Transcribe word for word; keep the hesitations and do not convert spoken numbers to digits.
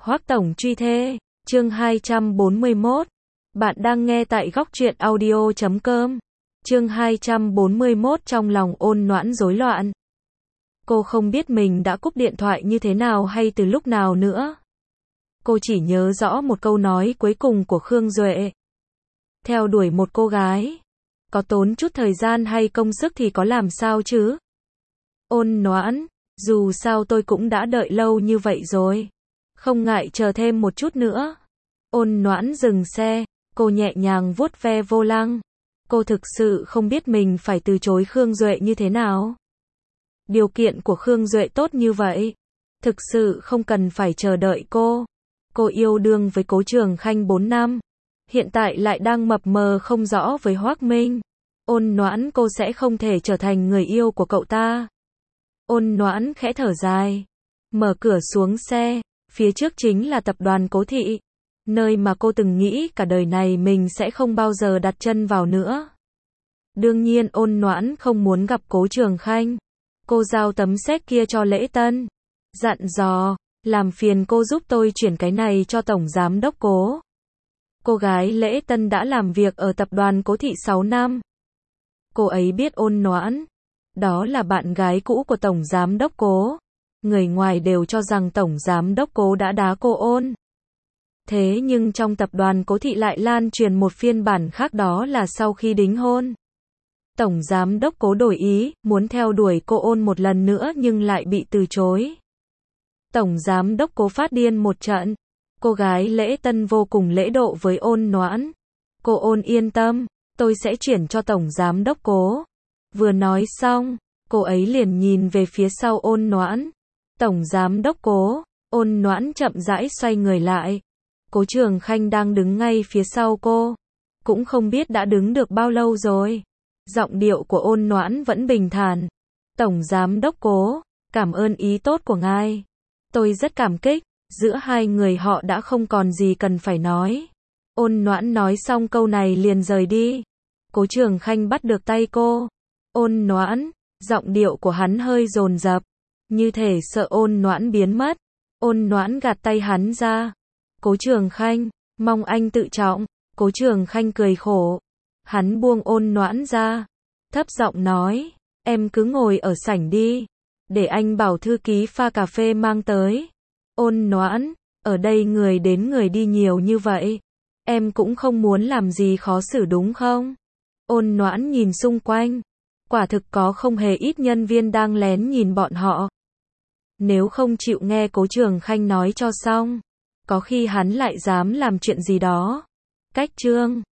Hoắc Tổng truy thê, chương hai trăm bốn mươi mốt. Bạn đang nghe tại góc truyện audio chấm com. Chương hai trăm bốn mươi mốt trong lòng Ôn Noãn rối loạn. Cô không biết mình đã cúp điện thoại như thế nào hay từ lúc nào nữa. Cô chỉ nhớ rõ một câu nói cuối cùng của Khương Duệ. Theo đuổi một cô gái, có tốn chút thời gian hay công sức thì có làm sao chứ? Ôn Noãn, dù sao tôi cũng đã đợi lâu như vậy rồi. Không ngại chờ thêm một chút nữa. Ôn Noãn dừng xe, cô nhẹ nhàng vuốt ve vô lăng. Cô thực sự không biết mình phải từ chối Khương Duệ như thế nào. Điều kiện của Khương Duệ tốt như vậy, thực sự không cần phải chờ đợi cô. Cô yêu đương với Cố Trường Khanh bốn năm, hiện tại lại đang mập mờ không rõ với Hoắc Minh. Ôn Noãn, cô sẽ không thể trở thành người yêu của cậu ta. Ôn Noãn khẽ thở dài, mở cửa xuống xe, phía trước chính là tập đoàn Cố Thị, nơi mà cô từng nghĩ cả đời này mình sẽ không bao giờ đặt chân vào nữa. Đương nhiên Ôn Noãn không muốn gặp Cố Trường Khanh. Cô giao tấm séc kia cho Lễ Tân, dặn dò, làm phiền cô giúp tôi chuyển cái này cho Tổng Giám Đốc Cố. Cô gái Lễ Tân đã làm việc ở tập đoàn Cố Thị sáu năm. Cô ấy biết Ôn Noãn, đó là bạn gái cũ của Tổng Giám Đốc Cố. Người ngoài đều cho rằng Tổng Giám Đốc Cố đã đá cô Ôn. Thế nhưng trong tập đoàn Cố Thị lại lan truyền một phiên bản khác, đó là sau khi đính hôn, Tổng Giám Đốc Cố đổi ý, muốn theo đuổi cô Ôn một lần nữa nhưng lại bị từ chối. Tổng Giám Đốc Cố phát điên một trận. Cô gái Lễ Tân vô cùng lễ độ với Ôn Noãn. Cô Ôn yên tâm, tôi sẽ chuyển cho Tổng Giám Đốc Cố. Vừa nói xong, cô ấy liền nhìn về phía sau Ôn Noãn. Tổng Giám Đốc Cố. Ôn Noãn chậm rãi xoay người lại. Cố Trường Khanh đang đứng ngay phía sau cô. Cũng không biết đã đứng được bao lâu rồi. Giọng điệu của Ôn Noãn vẫn bình thản. Tổng Giám Đốc Cố, cảm ơn ý tốt của ngài. Tôi rất cảm kích. Giữa hai người họ đã không còn gì cần phải nói. Ôn Noãn nói xong câu này liền rời đi. Cố Trường Khanh bắt được tay cô. Ôn Noãn, giọng điệu của hắn hơi dồn dập, như thể sợ Ôn Noãn biến mất. Ôn Noãn gạt tay hắn ra. Cố Trường Khanh, mong anh tự trọng. Cố Trường Khanh cười khổ. Hắn buông Ôn Noãn ra, thấp giọng nói, em cứ ngồi ở sảnh đi, để anh bảo thư ký pha cà phê mang tới. Ôn Noãn, ở đây người đến người đi nhiều như vậy, em cũng không muốn làm gì khó xử đúng không? Ôn Noãn nhìn xung quanh, quả thực có không hề ít nhân viên đang lén nhìn bọn họ. Nếu không chịu nghe Cố Trường Khanh nói cho xong, có khi hắn lại dám làm chuyện gì đó. Cách chương